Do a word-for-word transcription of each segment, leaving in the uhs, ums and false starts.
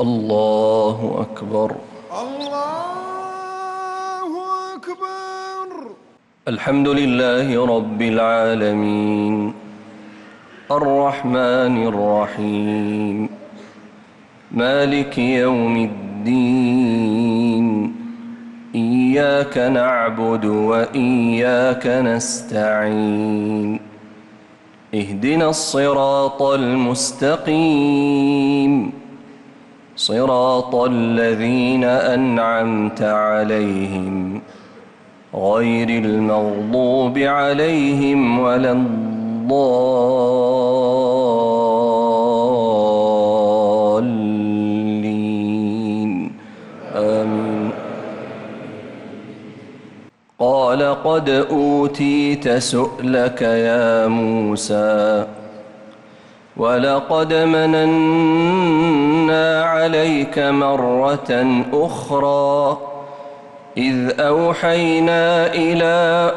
الله أكبر. الله أكبر. الحمد لله رب العالمين الرحمن الرحيم مالك يوم الدين إياك نعبد وإياك نستعين اهدنا الصراط المستقيم صراط الذين أنعمت عليهم غير المغضوب عليهم ولا الضالين آمين. قال قد أوتيت سؤلك يا موسى ولقد مننا عليك مرة أخرى إذ أوحينا إلى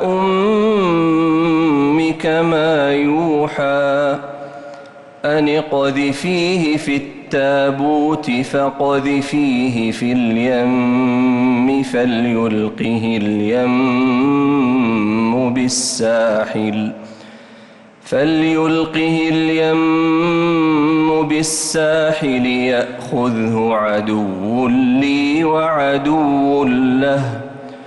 أمك ما يوحى أن اقذفيه في التابوت فاقذفيه في اليم فليلقه اليم بالساحل فليلقه اليم بالساحل يأخذه عدو لي وعدو له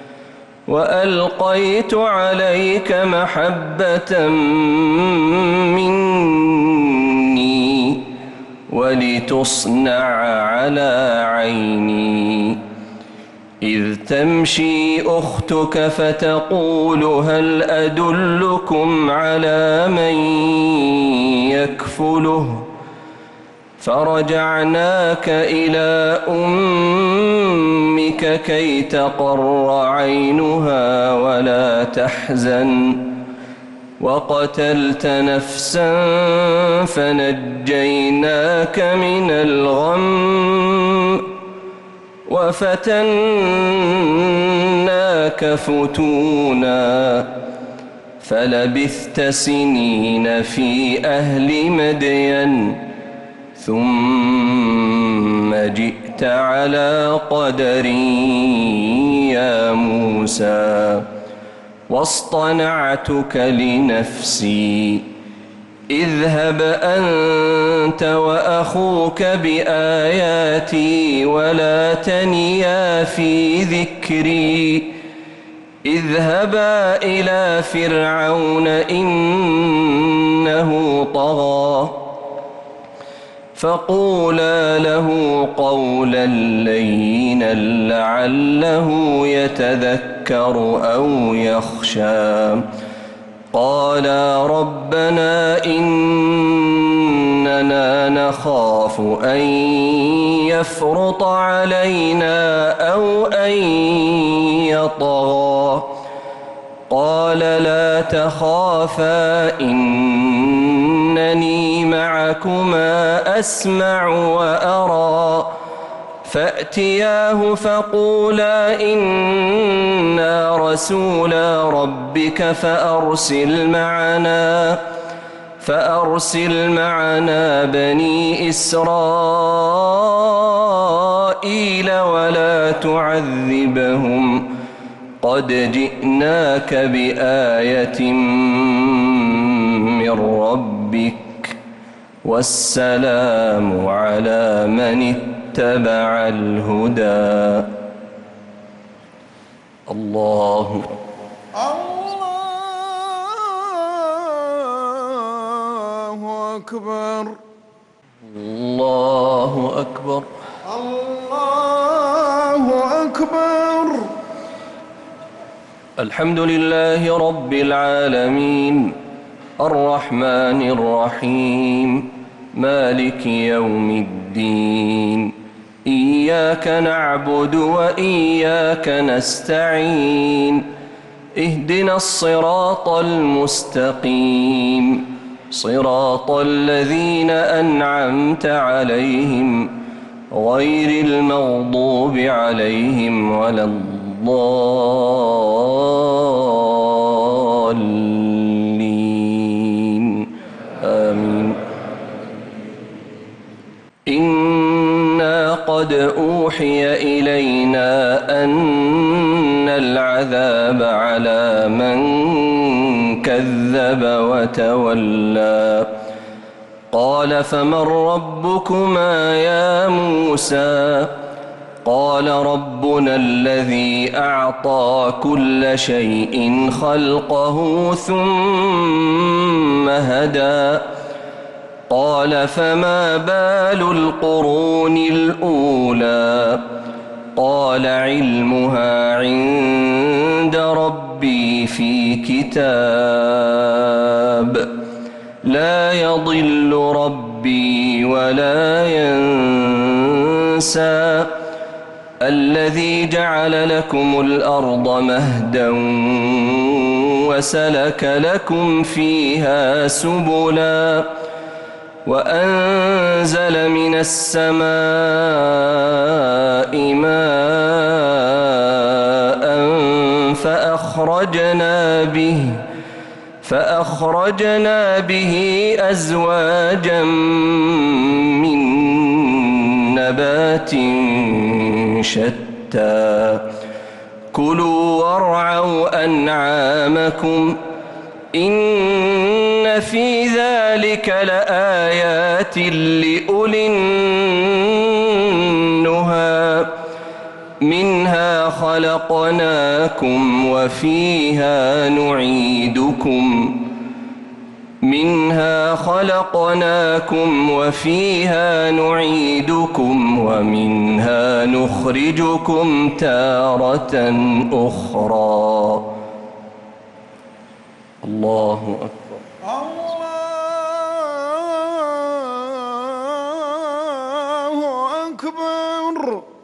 وألقيت عليك محبة مني ولتصنع على عيني إذ تمشي أختك فتقول هل أدلكم على من يكفله فرجعناك إلى أمك كي تقر عينها ولا تحزن وقتلت نفسا فنجيناك من الغم وفتناك فتونا فلبثت سنين في أهل مدين ثم جئت على قدري يا موسى واصطنعتك لنفسي اذهب أنت وأخوك بآياتي ولا تنيا في ذكري اذهبا إلى فرعون إنه طغى فقولا له قولا لينا لعله يتذكر أو يخشى قالا ربنا إننا نخاف أن يفرط علينا أو أن يطغى قال لا تخافا إنني معكما أسمع وأرى فأتياه فقولا إنا رسولا ربك فأرسل معنا فأرسل معنا بني إسرائيل ولا تعذبهم قد جئناك بآية من ربك والسلام على من اتبع الهدى. الله الله أكبر. الله أكبر. الله أكبر. الحمد لله رب العالمين الرحمن الرحيم مالك يوم الدين إياك نعبد وإياك نستعين اهدنا الصراط المستقيم صراط الذين أنعمت عليهم غير المغضوب عليهم ولا الضالين آمين. إنا لقد أوحي إلينا أن العذاب على من كذب وتولى قال فمن ربكما يا موسى قال ربنا الذي أعطى كل شيء خلقه ثم هدى قال فما بال القرون الأولى قال علمها عند ربي في كتاب لا يضل ربي ولا ينسى الذي جعل لكم الأرض مهدا وسلك لكم فيها سبلا وأنزل من السماء ماء فأخرجنا به فأخرجنا به أزواجا من نبات شتى كلوا وارعوا أنعامكم إن في ذلك لآيات لأولي النهى منها خلقناكم وفيها نعيدكم منها خلقناكم وفيها نعيدكم ومنها نخرجكم تارة أخرى. الله أكبر. الله أكبر.